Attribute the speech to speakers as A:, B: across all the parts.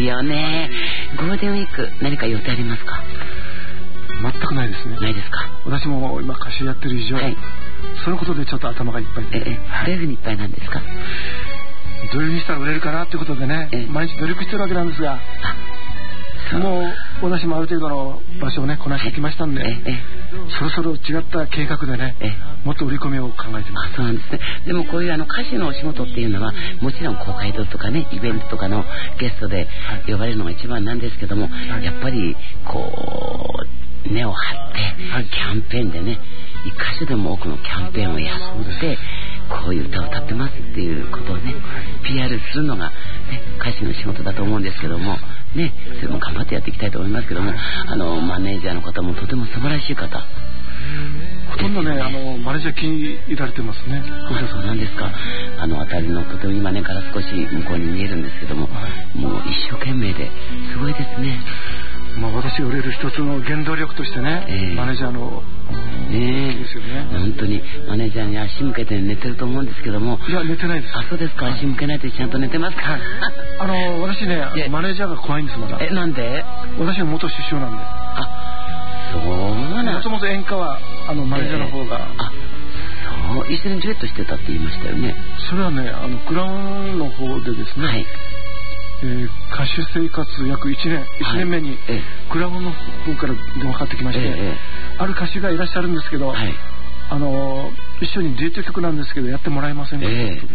A: よね。ゴールデンウィーク何か予定ありますか？
B: 全くないですね。
A: ないですか？
B: 私も今歌手やってる以上、そのことでちょっと頭がいっぱいで、
A: どういうふうにいっぱいなんですか？
B: どういうふうにしたら売れるかなってことでね、毎日努力してるわけなんですが、もう私もある程度の場所をねこなしてきましたんで、そろそろ違った計画でね、もっと売り込みを考えてます。
A: そうなんですね。でもこういう歌手のお仕事っていうのはもちろん公会堂とかねイベントとかのゲストで呼ばれるのが一番なんですけども、やっぱりこう根を張ってキャンペーンでね一箇所でも多くのキャンペーンをやってこういう歌を歌ってますっていうことをね PR するのが、ね、歌手の仕事だと思うんですけどもね、それも頑張ってやっていきたいと思いますけども、マネージャーの方もとても素晴らしい方、
B: ほとんどねマネージャー気に入られてますね。
A: そうなんですか。辺りのとても今ねから少し向こうに見えるんですけども、もう一生懸命ですごいですね。
B: 私が売れる一つの原動力としてね、マネージャーのですよね。
A: 本当にマネージャーに足向けて寝てると思うんですけども。
B: いや寝てないです。
A: そうですか。足向けないとちゃんと寝てますか？
B: 私ねマネージャーが怖いんです。まだ
A: なんで？
B: 私は元首相なんで。
A: そうなん。
B: もともと演歌はマネージャーの方が、
A: そう一緒にデュエットしてたって言いましたよね。
B: それはねクラウンの方でですね、歌手生活約1年目にクラブの方から電話かかってきまして、ある歌手がいらっしゃるんですけど、一緒にデュエット曲なんですけどやってもらえませんかということで、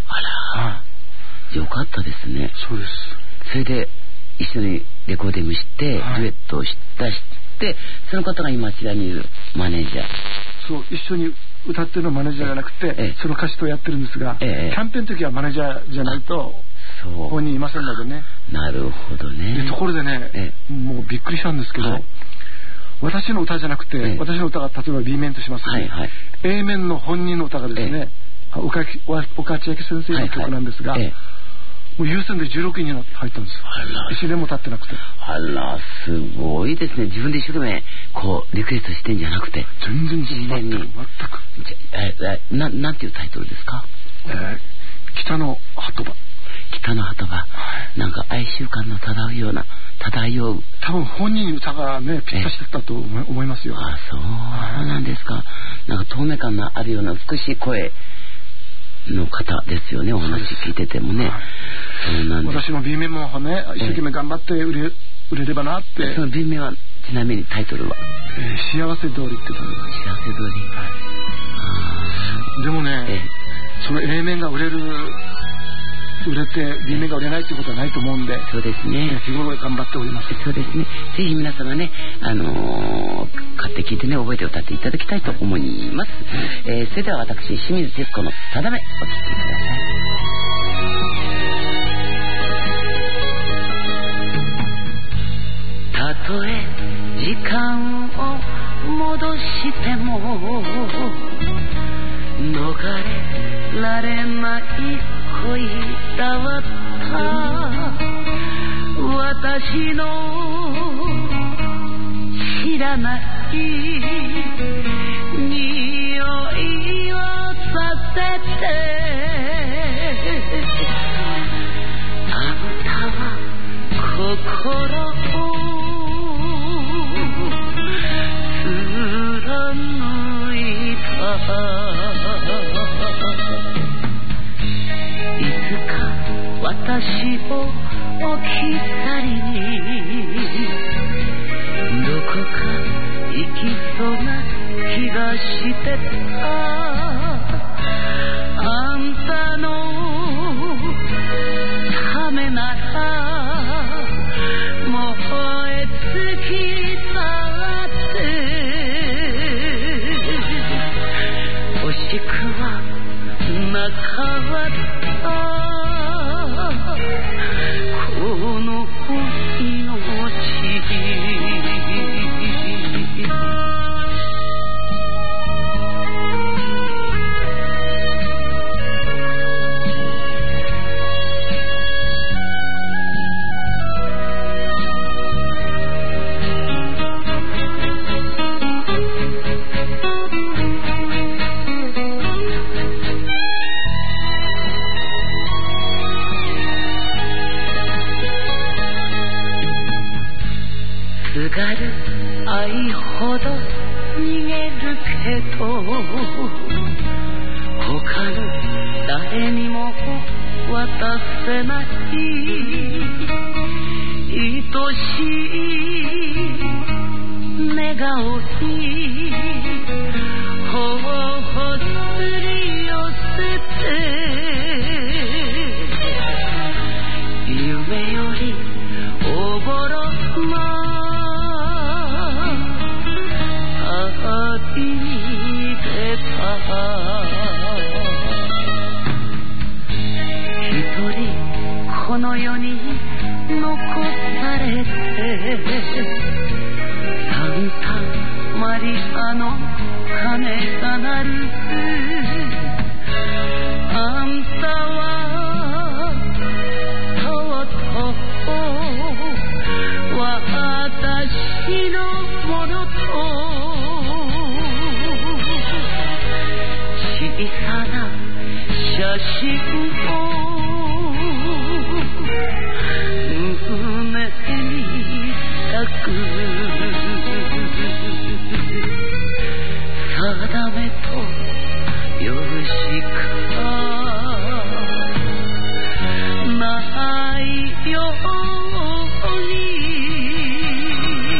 A: よかったですね。
B: そうです。
A: それで一緒にレコーディングして、デュエットをしてその方が今あちらにいるマネージャー。
B: そう一緒に歌ってるのマネージャーじゃなくて、その歌手とやってるんですが、キャンペーンの時はマネージャーじゃないと本人いませんのでね。
A: なるほどね。
B: でところでね、もうびっくりしたんですけど、私の歌じゃなくて、私の歌が例えば B 面としますので、A 面の本人の歌がですね、岡千秋先生の曲なんですが、もう優先で16位に入ったんです。1年も経ってなくて。
A: すごいですね。自分で一生懸命こうリクエストしてんじゃなくて、
B: 全然全く
A: なんていうタイトルですか？
B: 北の鳩場。
A: 北の鳩場、なんか哀愁感の漂う
B: 多分本人歌がねぴったしだったと思いますよ。
A: そうなんですか。なんか透明感のあるような美しい声の方ですよね。お話聞いててもね。
B: 私の B 面もね一生懸命頑張って売れればなって。
A: その B 面はちなみにタイトルは、
B: 幸せ通りって言ってたんです。
A: 幸せ通
B: り。でもね、その A 面が売れて B 面が売れないってことはないと思うんで。
A: そうですね。
B: 日頃頑張っております。
A: そうですね。ぜひ皆様ね買って聞いてね覚えて歌っていただきたいと思います。それでは私清水徹子のただめお聴きください。たとえ時間を戻しても逃れられない恋だった私の知らない匂いをさせてあんたは心を貫いた。私を置き去りにどこか行きそうな気がしてた。あんたのためなら燃え尽きたって惜しくはなかったこの命。 がる愛ほど逃げるけど他の誰にも渡せない愛しい寝顔に頬すり寄せて夢よりおぼろな旅に出た一人この世に残されてサンタマリアの鐘が鳴るあんたはとうとう私のものと小さな写真を定めとよろしかないように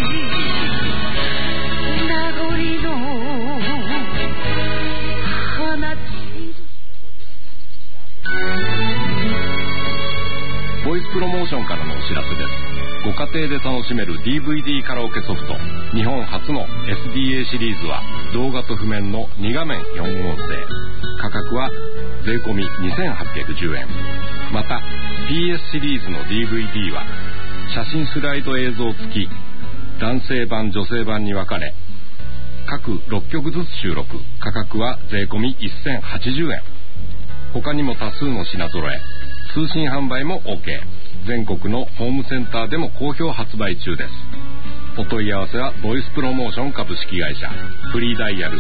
A: 名残の花散る
C: ボイスプロモーションからのお知らせです。ご家庭で楽しめる DVD カラオケソフト日本初の SDA シリーズは動画と譜面の2画面4音声、価格は税込み2810円。また PS シリーズの DVD は写真スライド映像付き男性版女性版に分かれ各6曲ずつ収録、価格は税込み1080円。他にも多数の品揃え、通信販売も OK。全国のホームセンターでも好評発売中です。お問い合わせはボイスプロモーション株式会社、フリーダイヤル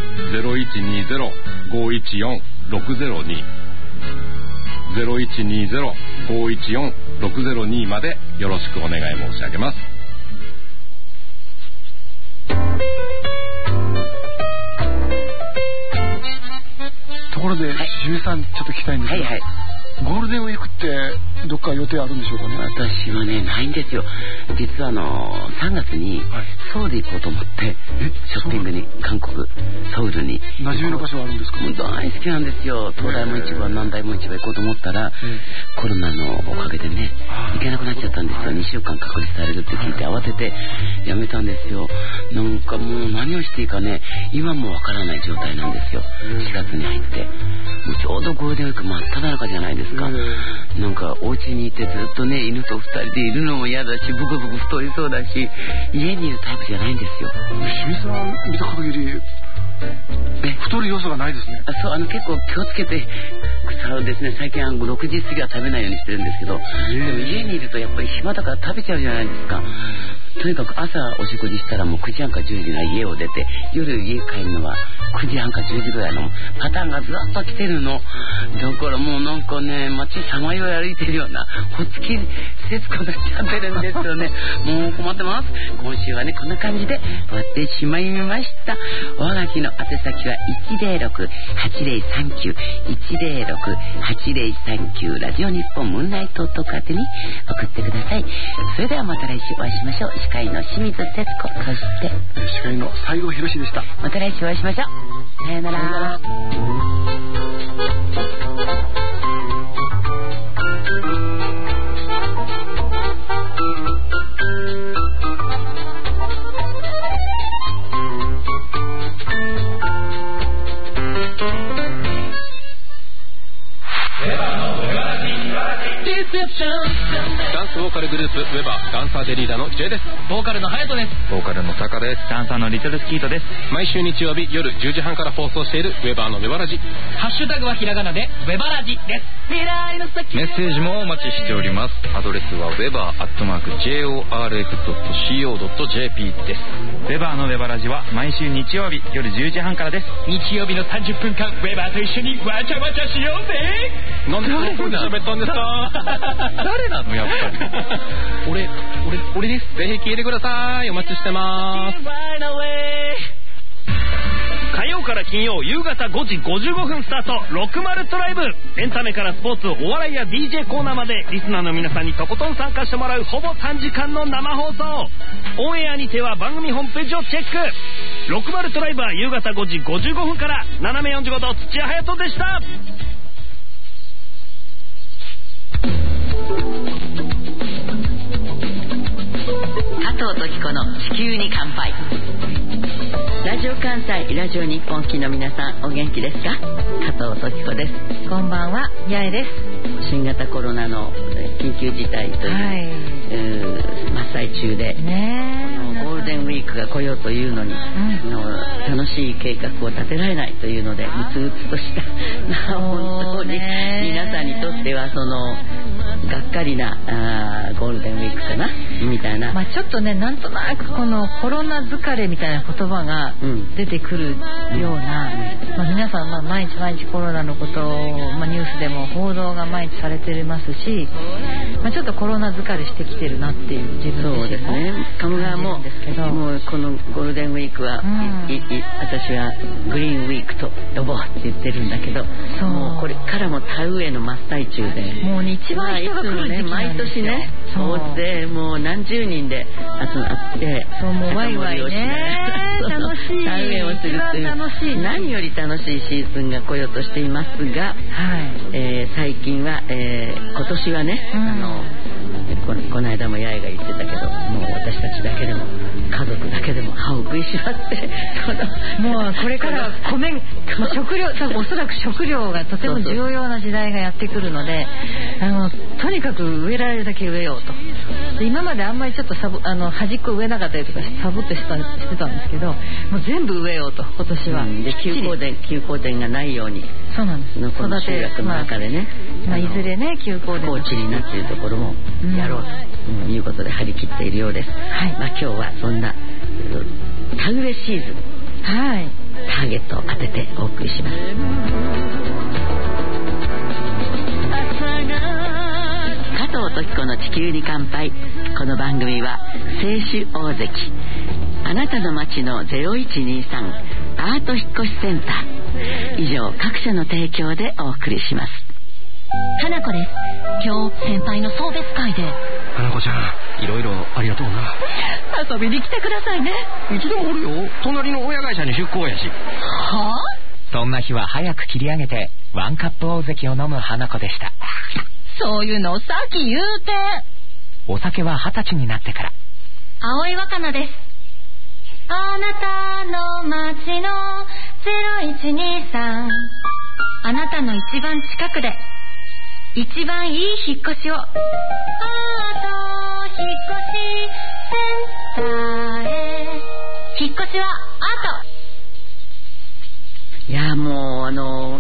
C: 0120-514-602 0120-514-602 までよろしくお願い申し上げます。
B: ところで、しゅうさんちょっと聞きたいんですが、ゴールデンウィークってどっか予定あるんでしょうかね。
A: 私はね、ないんですよ。実は3月にソウル行こうと思ってショッピングに韓国ソウルに
B: 馴染みの場所はあるんですか。
A: もう大好きなんですよ。東大も市場南大も市場行こうと思ったら、コロナのおかげでね行けなくなっちゃったんですよ。2週間隔離されるって聞いて慌ててやめたんですよ。なんかもう何をしていいかね今もわからない状態なんですよ。4月に入ってもうちょうどゴールデンウィーク真っ只中じゃないですか。なんかお家にいてずっとね犬と2人でいるのも嫌だしブクブク太りそうだし家にいるタイプじゃないんですよ。
B: 清水さん見た限り太る要素がないですね。
A: そう結構気をつけて草をですね最近6時過ぎは食べないようにしてるんですけど、でも家にいるとやっぱり暇だから食べちゃうじゃないですか。とにかく朝お食事したらもう9時半か10時が家を出て夜家帰るのは9時半か10時ぐらいのパターンがずっと来てるのだからもうなんかね街さまよい歩いてるようなほっつき節子になっちゃってるんですよね。もう困ってます。今週はねこんな感じで終わってしまいました。おはがきの宛先は 106-8039 106-8039 ラジオ日本ムーンナイトとかでに送ってください。それではまた来週お会いしましょう。司会の清水節子、そして
B: 司会の西郷博でした。
A: また来週お会いしましょう。さよなら。
C: ダンスボーカルグループウェバーダンサーでリーダーの J です。
D: ボーカルのハヤトです。
E: ボーカルのタカです。
D: ダンサーのリトルスキートです。
C: 毎週日曜日夜10時半から放送しているウェバーのウェバラジ。
D: ハッシュタグはひらがなでウェバラジです。
E: メッセージもお待ちしております。アドレスは weber@jorf.co.jp です。
D: ウェバーのウェバラジは毎週日曜日夜10時半からです。日曜日の30分間ウェバーと一緒にわちゃわちゃしようぜ。
C: なんでこんな風に喋ったんですか。
E: 誰なのやっぱり。
C: 俺です。ぜひ聞いてください。お待ちしてます。
D: 火曜から金曜夕方5時55分スタート、60トライブ。エンタメからスポーツ、お笑いや DJ コーナーまでリスナーの皆さんにとことん参加してもらうほぼ3時間の生放送。オンエアにては番組ホームページをチェック。60トライブは夕方5時55分から。斜め45度土屋隼人でした。
A: 加藤登紀子の地球に乾杯。ラジオ関西、ラジオ日本機の皆さん、お元気ですか？加藤登紀子です。
F: こんばんは、八重です。
A: 新型コロナの緊急事態という、真っ最中で、ゴールデンウィークが来ようというのに、楽しい計画を立てられないというので、うつうつとした本当に皆さんにとってはそのがっかりなゴールデンウィークかなみたいな、
F: ちょっとね、なんとなくこのコロナ疲れみたいな言葉が出てくるような、皆さん毎日毎日コロナのことを、ニュースでも報道が毎日されてますし、ちょっとコロナ疲れしてきてるなっていう自分自身も。そうですね。鴨川ももうこのゴールデンウィークは、
A: 私はグリーンウィークと呼ぼうって言ってるんだけど、もうこれからも田植えの真っ最中で、
F: もう一番人が来る時期
A: 毎年ね、大勢もう何十人で集まって、
F: もうワイワイね、楽しい、
A: 田植えをするという何より楽しいシーズンが来ようとしていますが、最近は、今年はね、この間も八重が言ってたけど、もう私たちだけでも家族だけでも歯を食いしばって
F: もうこれから食料、おそらく食料がとても重要な時代がやってくるので、とにかく植えられるだけ植えようと。で、今まであんまりちょっと端っこ植えなかったりとかサボってしてたんですけど、もう全部植えようと今年は。
A: で、休耕田がないように、
F: そうなんです。
A: この集落の中でね、
F: いずれね、休耕田
A: 高地になっているところもやろうということで張り切っているようです。今日はそんな田植えシーズン、ターゲットを当ててお送りします。加藤登紀子の地球に乾杯。この番組は清酒大関、あなたの街の0123アート引越しセンター、以上各社の提供でお送りします。
G: 花子です。今日先輩の送別会で。
H: 花子ちゃん、いろいろありがとうな。
G: 遊びに来てくださいね。
H: いつでもおるよ。隣の親会社に出向やし。
G: はあ？
I: そんな日は早く切り上げてワンカップ大関を飲む花子でした。
G: そういうのをさっき言うて。
I: お酒は20歳になってから。
G: 青井若菜です。あなたの街の0123、あなたの一番近くで一番いい引っ越しを。アート引っ越しセンターへ。引っ越しはアー
A: ト。いや、もう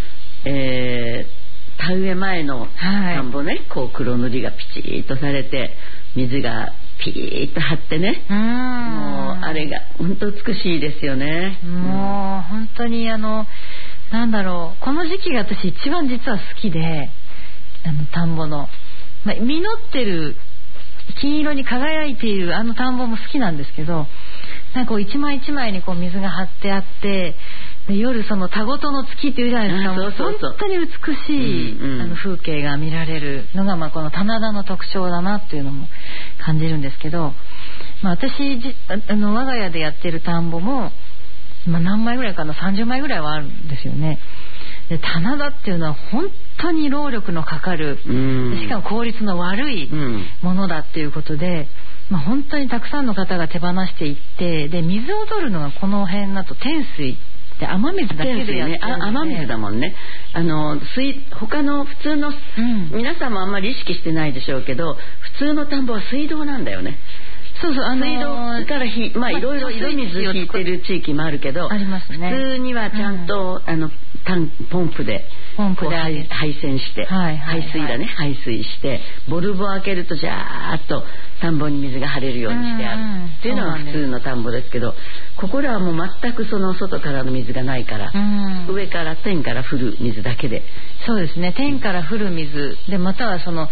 A: 田植え前の田んぼね、こう黒塗りがピチッとされて、水がピーッと張ってね、もうあれが本当美しいですよね。
F: もう本当になんだろう、この時期が私一番実は好きで、田んぼの、実ってる金色に輝いている田んぼも好きなんですけど、なんかこう一枚一枚にこう水が張ってあって、で夜その田ごとの月っていうじゃないですか。本当に美しい風景が見られるのがこの棚田の特徴だなっていうのも感じるんですけど、私我が家でやってる田んぼも、何枚ぐらいかな、30枚ぐらいはあるんですよね。で、棚田っていうのは本当に労力のかかる、しかも効率の悪いものだっていうことで、本当にたくさんの方が手放していって、で水を取るのがこの辺だと天水で雨水だけでやってるんで、
A: 雨水だもんね。他の普通の、皆さんもあんまり意識してないでしょうけど、普通の田んぼは水道なんだよね。
F: そうそう、
A: 水道からいろいろ井戸水引いてる地域もあるけど、
F: ありますね。
A: 普通にはちゃんと、ポンプで配線して、排水してボルブを開けるとジャーッと田んぼに水が張れるようにしてあるっていうのが普通の田んぼですけど、ここらはもう全くその外からの水がないから、上から天から降る水だけで。
F: そうですね、天から降る水で、またはその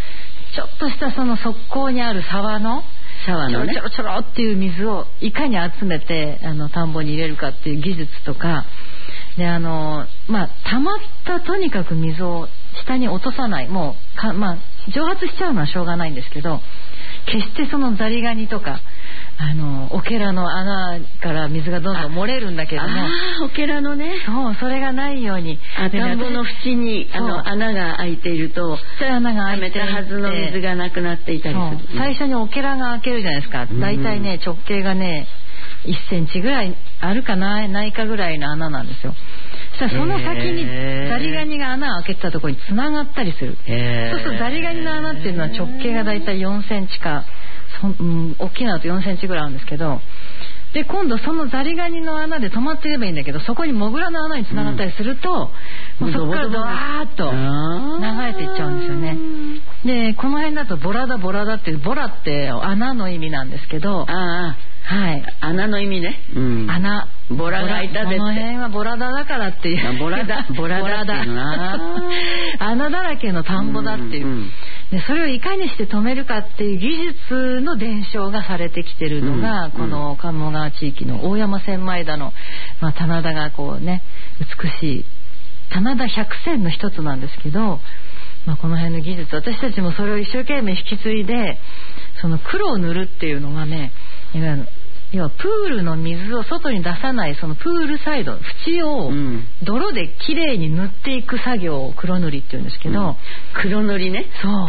F: ちょっとしたその側溝にある沢のちょろちょろちょろっていう水をいかに集めて田んぼに入れるかっていう技術とかで溜まったとにかく水を下に落とさないもう蒸発しちゃうのはしょうがないんですけど決してそのザリガニとかオケラの穴から水がどんどん漏れるんだけども
A: オケラのね
F: それがないように
A: 田んぼの縁に穴が開いていると
F: 穴が開いて
A: 溜めたはずの水がなくなっていたりする。
F: 最初にオケラが開けるじゃないですか。だいたいね直径がね1センチぐらいあるかないかぐらいの穴なんですよ。そしたらその先にザリガニが穴を開けてたところにつながったりする。そうするとザリガニの穴っていうのは直径がだいたい4センチか大きなのと4センチぐらいあるんですけどで今度そのザリガニの穴で止まっていればいいんだけどそこにモグラの穴につながったりすると、もうそこからドワーッと流れていっちゃうんですよね。でこの辺だとボラダっていうボラって穴の意味なんですけど
A: 穴の意味ね、
F: 穴
A: ボラがいたでって
F: この辺はボラダだからっていう
A: ボラダっていうな
F: 穴だらけの田んぼだっていう、でそれをいかにして止めるかっていう技術の伝承がされてきてるのが、この鴨川地域の大山千枚田の、棚田がこうね美しい棚田百選の一つなんですけど、この辺の技術私たちもそれを一生懸命引き継いでその黒を塗るっていうのがね要はプールの水を外に出さないそのプールサイド縁を泥できれいに塗っていく作業を黒塗りっていうんですけど、
A: 黒塗りね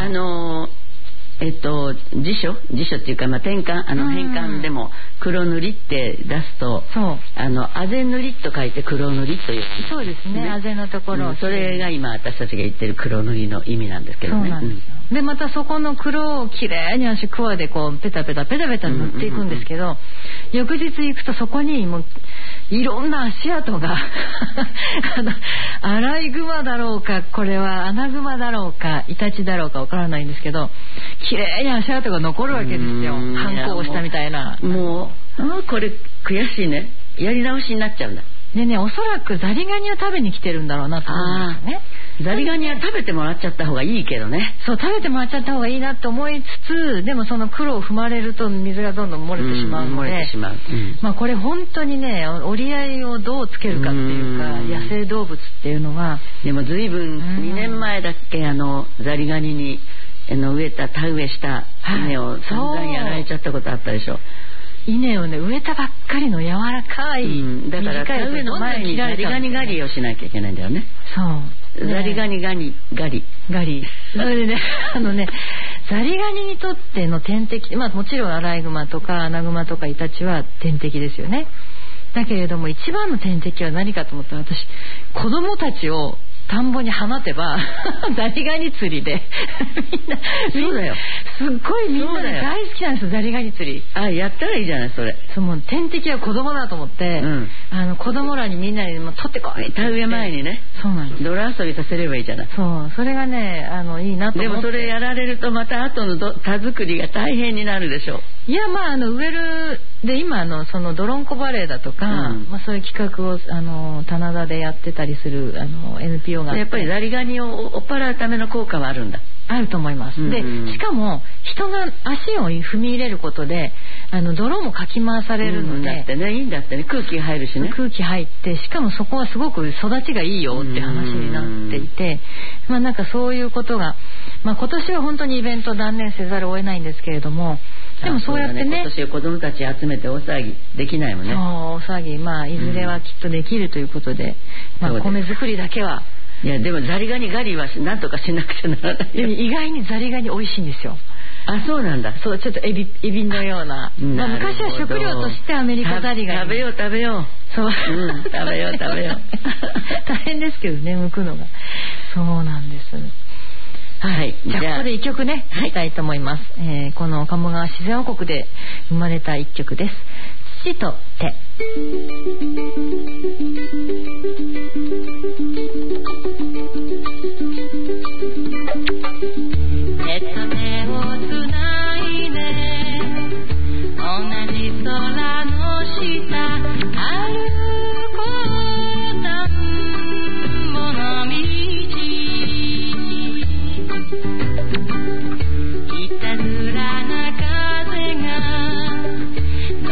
A: 辞書っていうか転換変換でも黒塗りって出すとあぜ塗りと書いて黒塗りという
F: そうですねあぜのところ、
A: それが今私たちが言ってる黒塗りの意味なんですけどね。そうなんですよ。
F: でまたそこの黒をきれいにクワでこうペタペタ塗っていくんですけど、翌日行くとそこにもういろんな足跡がアライグマだろうかこれはアナグマだろうかイタチだろうかわからないんですけどきれいに足跡が残るわけですよ。反抗をしたみたいな。
A: もうこれ悔しいね。やり直しになっちゃうんだ。
F: でねおそらくザリガニを食べに来てるんだろうなと思うんですよね。
A: ザリガニは食べてもらっちゃった方がいいけどね。
F: そう食べてもらっちゃった方がいいなと思いつつでもその黒を踏まれると水がどんどん漏れてしまうのでこれ本当にね折り合いをどうつけるかっていうか野生動物っていうのは
A: でも随分2年前だっけザリガニに植えた田植えした稲を散々やられちゃったことあったでしょ。
F: 稲をね植えたばっかりの柔らかい、
A: だから田植えの前にザリガニ狩りをしなきゃいけないんだよね。
F: そう
A: ザリガニ狩り
F: それでねザリガニにとっての天敵もちろんアライグマとかアナグマとかイタチは天敵ですよね。だけれども一番の天敵は何かと思ったら私子供たちを田んぼに放てばザリガニ釣りで
A: そうだよ
F: すっごいみんな大好きなんですよザリガニ釣り。
A: やったらいいじゃないそれ。
F: もう天敵は子供だと思って、子供らにみんなに取ってこいって
A: 田植え前にね
F: そうなんです
A: 泥遊びさせればいいじゃない。
F: それがねいいなと思って。
A: でもそれやられるとまた後の田作りが大変になるでしょう。
F: いや植えるで今そのドロンコバレーだとか、そういう企画を棚田でやってたりするNPOが
A: やっぱりザリガニを追っ払うための効果はあるんだ。
F: あると思います。でしかも人が足を踏み入れることで泥もかき回されるので、
A: だってねいいんだってね空気入るしね。
F: 空気入ってしかもそこはすごく育ちがいいよって話になっていてなんかそういうことが今年は本当にイベント断念せざるを得ないんですけれどもでもそうやってね
A: 今年子供たち集めて大騒ぎできないもんね。
F: 大騒ぎいずれはきっとできるということで米作りだけはい
A: やでもザリガニ狩りはなんとかしなくちゃならない。
F: 意外にザリガニ美味しいんですよ。
A: そうなんだ。
F: そうちょっとエビのような昔は食料としてアメリカザリガニ
A: 食べようそう、食べよう
F: 大変ですけどね剥くのが。そうなんです。じゃあここで一曲ね聴きたいと思います。この鴨川自然王国で生まれた一曲です。土と手。
G: 手と手をつないで同じ空の下歩こう田んぼの道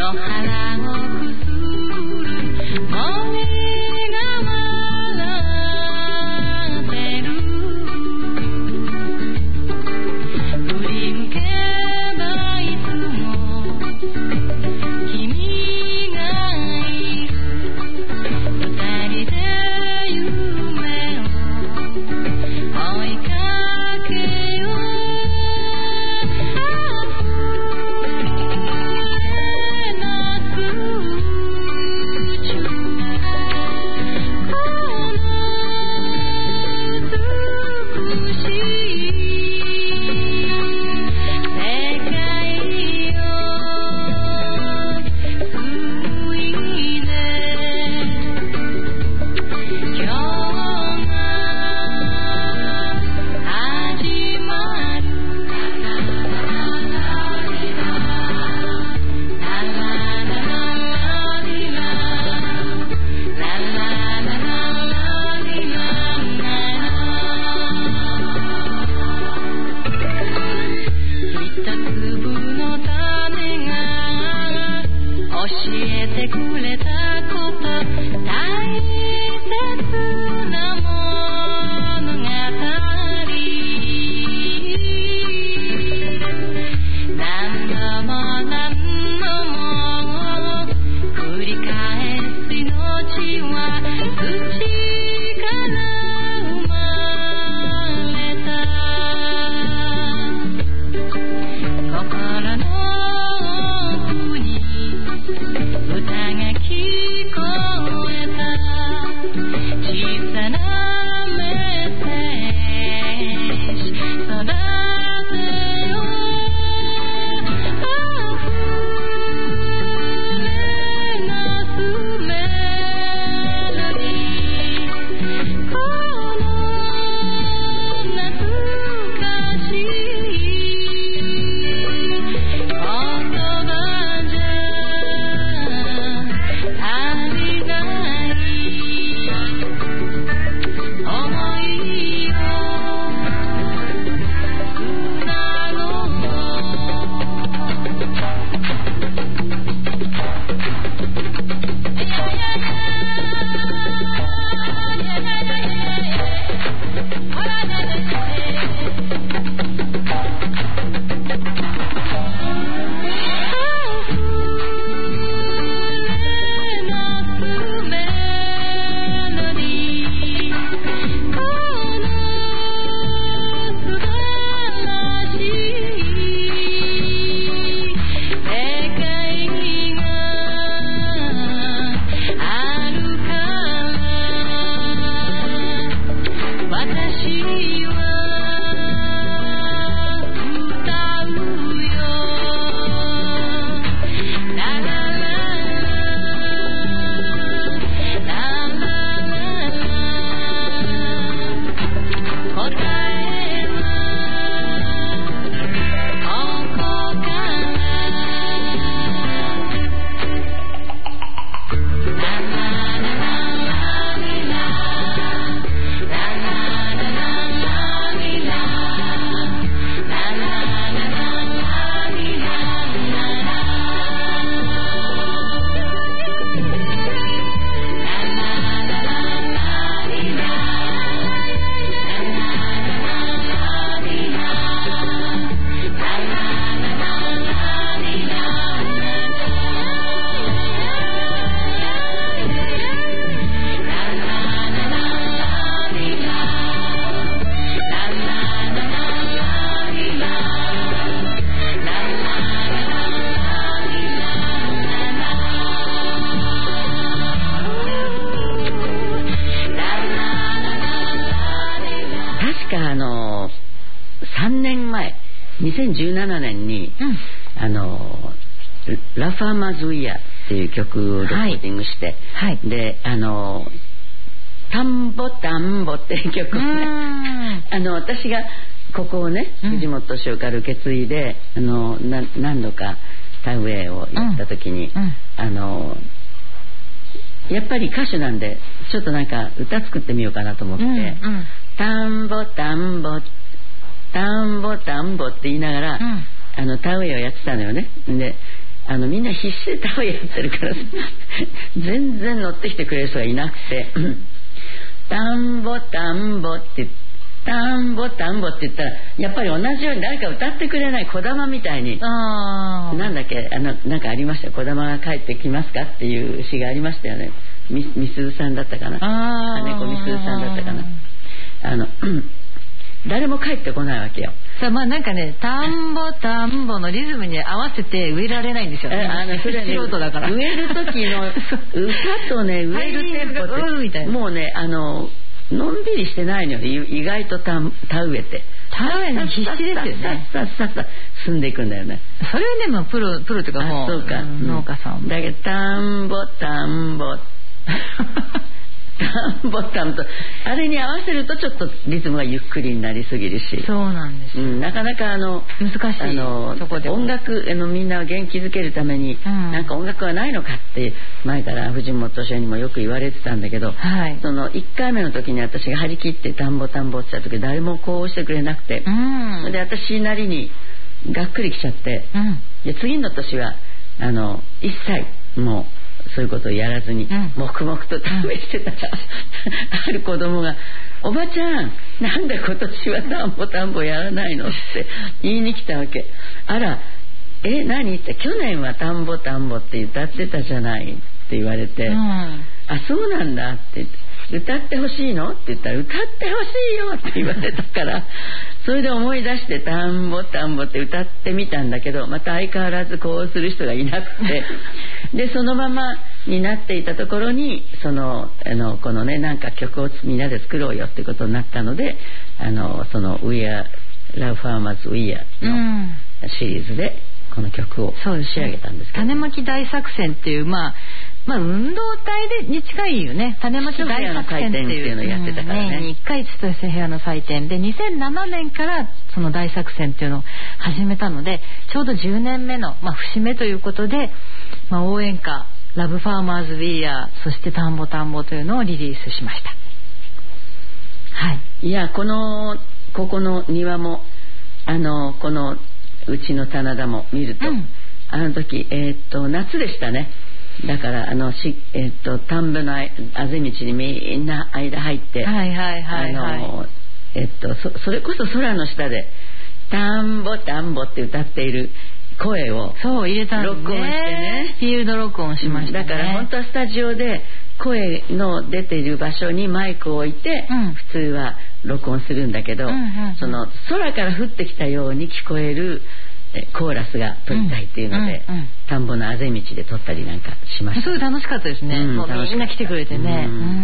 A: 2017年に、ラファマズイヤっていう曲をレコーディングして、はい、でタンボタンボっていう曲をね私がここをね藤本師匠から受け継いで何度か田植えをやった時に、やっぱり歌手なんでちょっとなんか歌作ってみようかなと思って、タンボタンボタンボタンボって言いながら、田植えをやってたのよね。でみんな必死で田植えやってるから全然乗ってきてくれる人がいなくて田んぼ田んぼって田んぼ田んぼって言ったらやっぱり同じように誰か歌ってくれない小玉みたいになんだっけなんかありましたよ。小玉が帰ってきますかっていう詩がありましたよね。みすずさんだったかな、金子みすずさんだったかな。誰も帰ってこないわけよ。
F: さあ、まあなんかね、田んぼ田んぼのリズムに合わせて植えられないんですよね。
A: それはね、
F: 素人だから
A: 植える時の歌とね植えるテンポってもうねのんびりしてないのよ。意外と田植えて
F: 田植えに必死ですよね。
A: さっ進んでいくんだよね。
F: それはね、まあプロというかもう
A: そうか、
F: 農家さん
A: だけど田んぼ田んぼボタンとあれに合わせるとちょっとリズムがゆっくりになりすぎるし、
F: そうなんですよ、
A: なかなか
F: 難しいそこで
A: 音楽みんなを元気づけるために、なんか音楽はないのかって前から藤本敏夫にもよく言われてたんだけど、その1回目の時に私が張り切って田んぼ田んぼって言った時誰もこうしてくれなくて、で私なりにがっくりきちゃって、で次の年は一切もうそういうことをやらずに、黙々と田植えしてたら、ある子供が「おばちゃんなんで今年は田んぼ田んぼやらないの?」って言いに来たわけ。あら何って去年は田んぼ田んぼって歌ってたじゃないって言われて、あそうなんだって言って。歌ってほしいのって言ったら歌ってほしいよって言われたからそれで思い出して田んぼ田んぼって歌ってみたんだけど、また相変わらずこうする人がいなくてでそのままになっていたところにこのねなんか曲をみんなで作ろうよってことになったのでその We Are Love Farmers We Are のシリーズでこの曲を仕上げたんですけど、
F: 種まき大作戦っていうまあ運動体に近いよね。種まき大作戦っていうのをやってたからね。年に1回千歳平和の祭典で2007年からその大作戦っていうのを始めたので、ちょうど10年目の節目ということで、応援歌ラブファーマーズウィーアー、そして田んぼ田んぼというのをリリースしました。はい。
A: いやここの庭もこのうちの棚田も見ると、あの時夏でしたね。だから田んぼのあぜ道にみんな間入って、それこそ空の下で田んぼ田んぼって歌っている声を
F: 入れたんですね。
A: 録音してね、
F: フィールド録音しましたね。
A: だから本当はスタジオで声の出ている場所にマイクを置いて、普通は録音するんだけど、その空から降ってきたように聞こえるコーラスが撮りたいっていうので、田んぼのあぜ道で撮ったりなんかしました。
F: すごい楽しかったですね。みんな来てくれてね。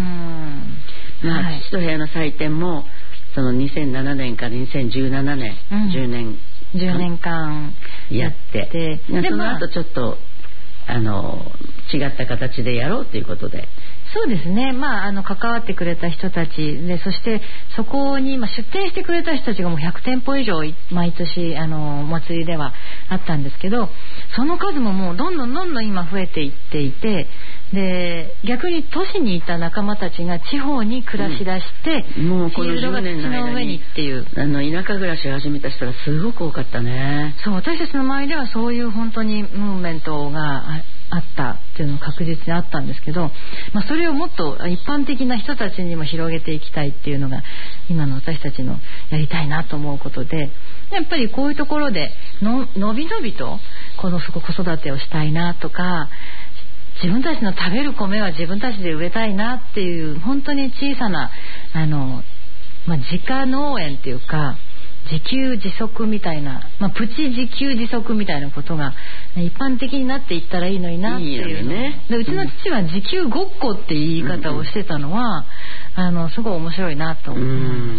A: 父と部屋の祭典もその2007年から2017年、10年間やってでその後ちょっと違った形でやろうということで。
F: そうですね、関わってくれた人たちで、そしてそこに出店してくれた人たちがもう100店舗以上毎年お祭りではあったんですけど、その数ももうどんどん今増えていっていて、で逆に都市にいた仲間たちが地方に暮らしだして、
A: もうこの10年の間に
F: っていう
A: 田舎暮らしを始めた人がすごく多かったね。
F: そう、私たちの周りではそういう本当にムーブメントがあったっていうのが確実にあったんですけど、それをもっと一般的な人たちにも広げていきたいっていうのが今の私たちのやりたいなと思うことで、やっぱりこういうところでのびのびと子育てをしたいなとか、自分たちの食べる米は自分たちで植えたいなっていう本当に小さな自家農園っていうか自給自足みたいな、プチ自給自足みたいなことが一般的になっていったらいいのになっていうのね。でうちの父は自給ごっこって言い方をしてたのは、すごい面白いなと思いました。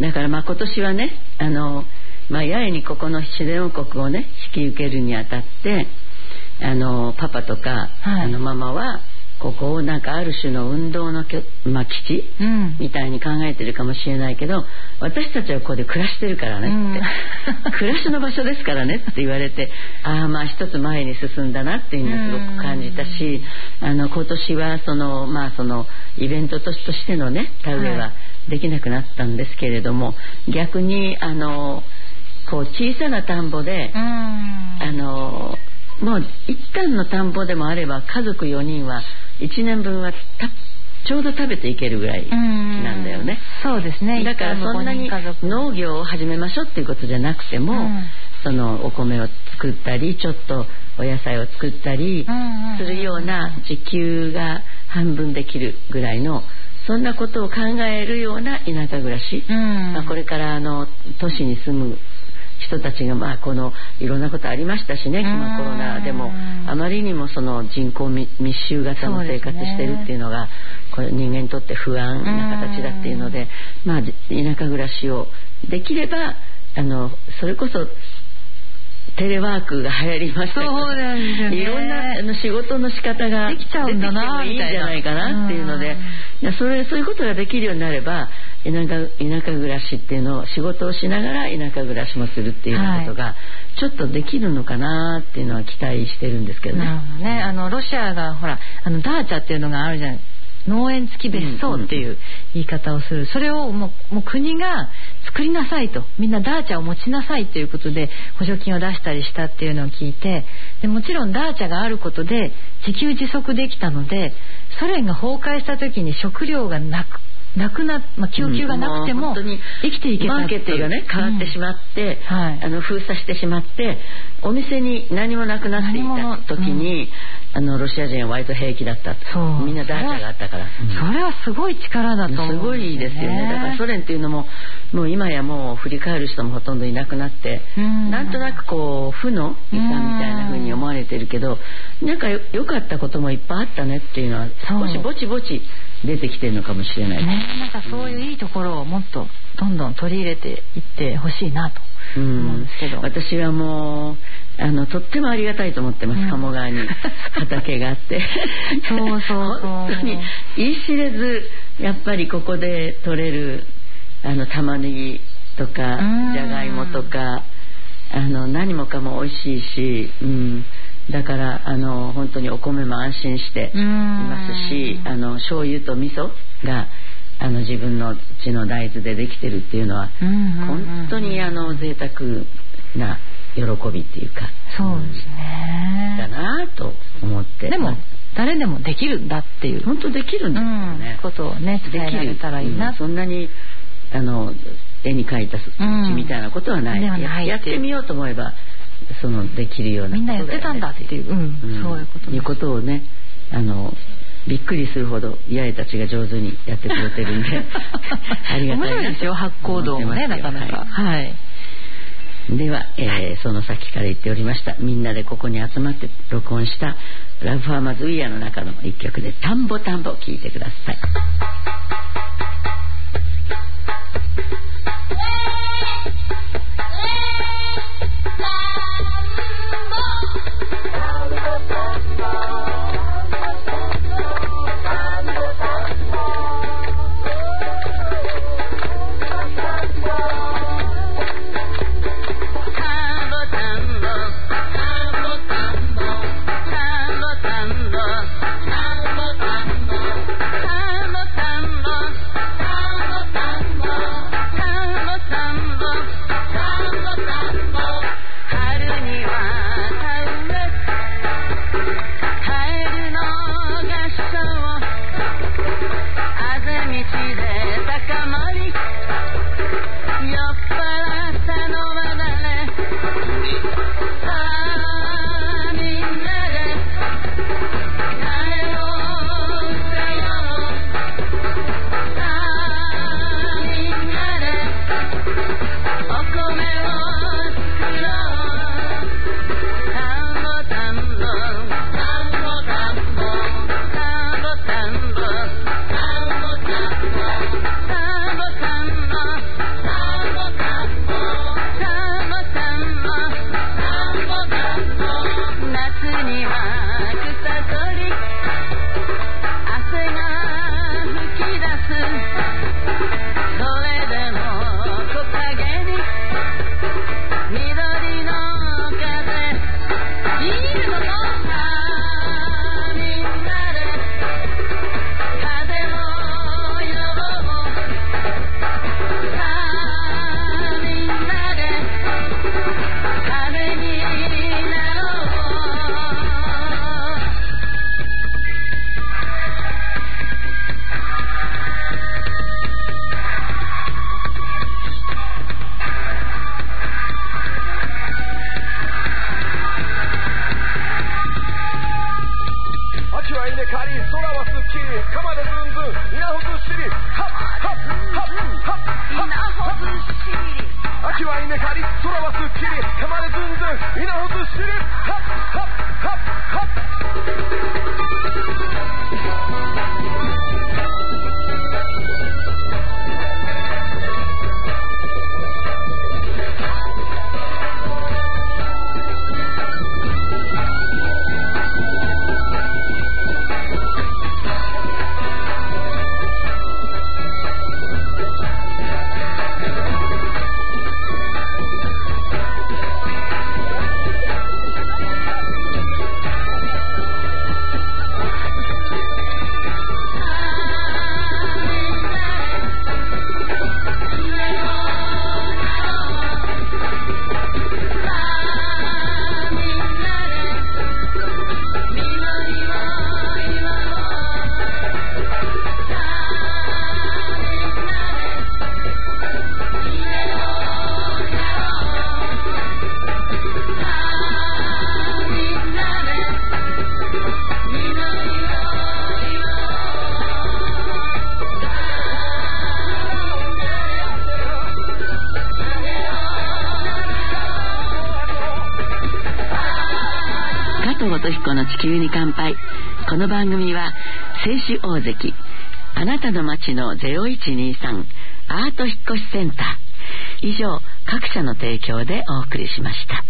A: だから今年はねややにここの自然王国をね引き受けるにあたってパパとか、ママはここをなんかある種の運動の基地、みたいに考えてるかもしれないけど、私たちはここで暮らしてるからねって暮らしの場所ですからねって言われて、一つ前に進んだなっていうのはすごく感じたし、今年はそのイベントとしてのね田植えはできなくなったんですけれども、逆にこう小さな田んぼでもう一旦の田んぼでもあれば家族4人は1年分はちょうど食べていけるぐらいなんだよね。
F: そうですね。
A: だからそんなに農業を始めましょうっていうことじゃなくても、そのお米を作ったりちょっとお野菜を作ったりするような時給が半分できるぐらいのそんなことを考えるような田舎暮らし、これから都市に住む人たちがこのいろんなことありましたしね、今コロナでもあまりにもその人口密集型の生活してるっていうのがこれ人間にとって不安な形だっていうので、田舎暮らしをできればそれこそテレワークが流行りましたけど、
F: そうなんですよね、
A: いろんな仕事の仕方が
F: できちゃうんだな
A: 出てきてもいいんじゃないかなっていうので、そういうことができるようになれば田舎暮らしっていうのを仕事をしながら田舎暮らしもするっていうようなことがちょっとできるのかなっていうのは期待してるんですけどね。
F: なるほどね。ロシアがほらダーチャっていうのがあるじゃん。農園付き別荘っていう言い方をする。それをもう国が作りなさいと、みんなダーチャを持ちなさいということで補助金を出したりしたっていうのを聞いて、でもちろんダーチャがあることで自給自足できたので、ソ連が崩壊した時に食料がなく供給がなくても生きていけたっていう、マーケットがね変わってしまって、封鎖してしまってお店に何もなくなっていた時に、ロシア人は割と平気だった。みんなダーチャがあったから、それはすごい力だと思うんですよね。
A: すごいですよね。だからソ連っていうのももう今やもう振り返る人もほとんどいなくなって、なんとなくこう負の遺産みたいな風に思われてるけど、なんか良かったこともいっぱいあったねっていうのは少しぼちぼち出てきてるのかもしれないね。
F: なんかそういういいところをもっとどんどん取り入れていってほしいなと思うんですけど、
A: 私はもうとってもありがたいと思ってます。鴨川に畑があって
F: そう
A: 本当に言い知れずやっぱりここで採れる玉ねぎとかじゃがいもとか何もかも美味しいし、だから本当にお米も安心していますし、醤油と味噌が自分の地の大豆でできてるっていうのは本当に贅沢な喜びっていうか、
F: そうですね、
A: だなと思って。
F: でも誰でもできるんだっていう、
A: 本当できるんですよね、
F: ことをね伝えられたらいいな。
A: そんなに絵に描いた道みたいなことはない、やってみようと思えばできるようなことだよね、
F: みんなやってたんだっていう、そういうことを
A: ねびっくりするほど八重たちが上手にやってくれてるんでありがたいなと思ってますよ。面白いですよ、八甲道もね、なかなか。では、その先から言っておりましたみんなでここに集まって録音したラブファーマーズウィーアの中の一曲で田んぼ田んぼ聴いてください。田んぼ田んぼ
J: かり空はすっきり鎌でズンズン稲穂ずっしりハッハッハッハッハッずっしり秋は稲刈り空はすっきり鎌でズンズン稲穂ずっしりハッハッハッハッ
A: 地球に乾杯。この番組は青春大関、あなたの街の0123アート引越しセンター、以上各社の提供でお送りしました。さ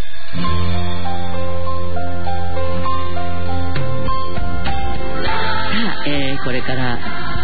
A: あ、これから、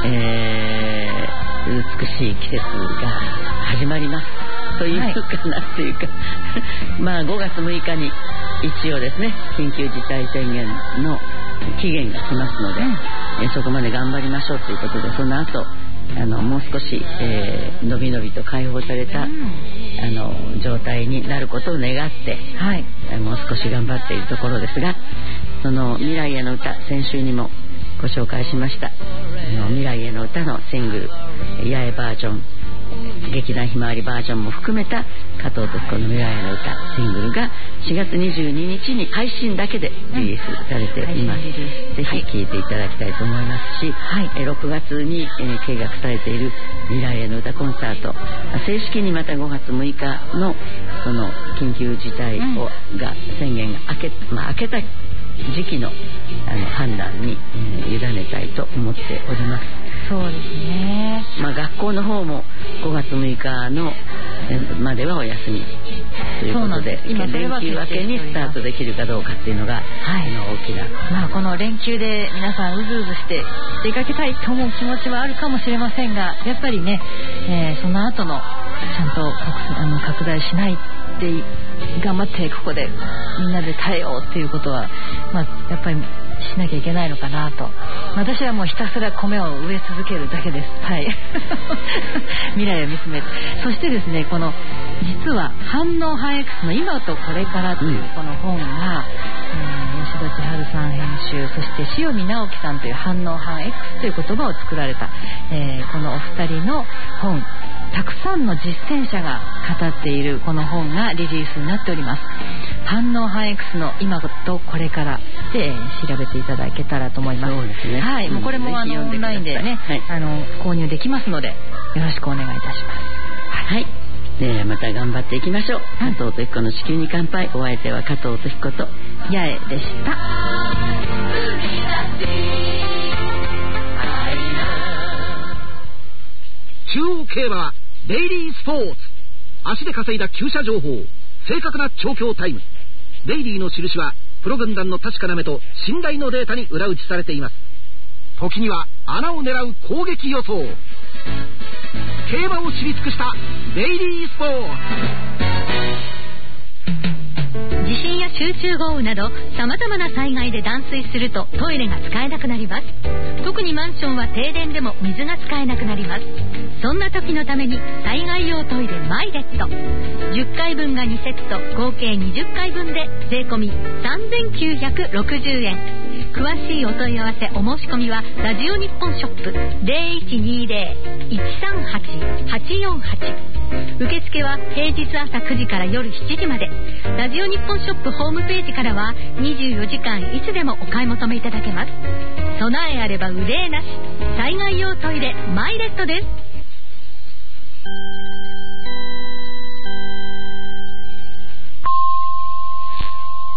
A: 美しい季節が始まりますというか、なんていうかまあ5月6日に一応ですね、緊急事態宣言の期限が来ますので、そこまで頑張りましょうということで、その後もう少し、のびのびと解放された、状態になることを願って、もう少し頑張っているところですが、その未来への歌、先週にもご紹介しました未来への歌のシングル八重バージョン、劇団ひまわりバージョンも含めた加藤登紀子の未来への歌シングルが4月22日に配信だけでリリースされています。ぜひ聴いていただきたいと思いますし、6月に計画されている未来への歌コンサート、正式にまた5月6日のその緊急事態が宣言が明けた時期の判断に委ねたいと思っております。
F: そうですね。学校の方も5月6日のまではお休みということで、連休明けにスタートできるかどうかっていうのが、大きな、 この連休で皆さんうずうずして出かけたいと思う気持ちはあるかもしれませんが、やっぱりね、その後のちゃんと拡大しないって頑張ってここでみんなで耐えようっていうことは、やっぱりしなきゃいけないのかなと。私はもうひたすら米を植え続けるだけです。未来を見つめて、そしてですね、この実は反応派 X の今とこれからというこの本が、吉田千春さん編集、そして塩見直樹さんという反応派 X という言葉を作られた、このお二人の本、たくさんの実践者が語っているこの本がリリースになっております。反応派 X の今とこれからで調べていただけたらと思います。そうですね。もうこれもオンラインでね、購入できますのでよろしくお願いいたします。
A: また頑張っていきましょう。加藤登紀子の地球に乾杯。お相手は加藤登紀子と
F: 八重でした。
H: 中央競馬デイリースポーツ、足で稼いだ厩舎情報、正確な調教タイム。デイリーの印はプロ軍団の確かな目と信頼のデータに裏打ちされています。時には穴を狙う攻撃予想。競馬を知り尽くしたデイリースポーツ。
G: 地震や集中豪雨などさまざまな災害で断水するとトイレが使えなくなります。特にマンションは停電でも水が使えなくなります。そんな時のために災害用トイレマイレット、10回分が2セット、合計20回分で税込み3960円。 詳しいお問い合わせお申し込みはラジオ日本ショップ 0120-138-848。 受付は平日朝9時から夜7時まで。ラジオ日本ショップホームページからは24時間いつでもお買い求めいただけます。備えあれば憂いなし、災害用トイレマイレットです。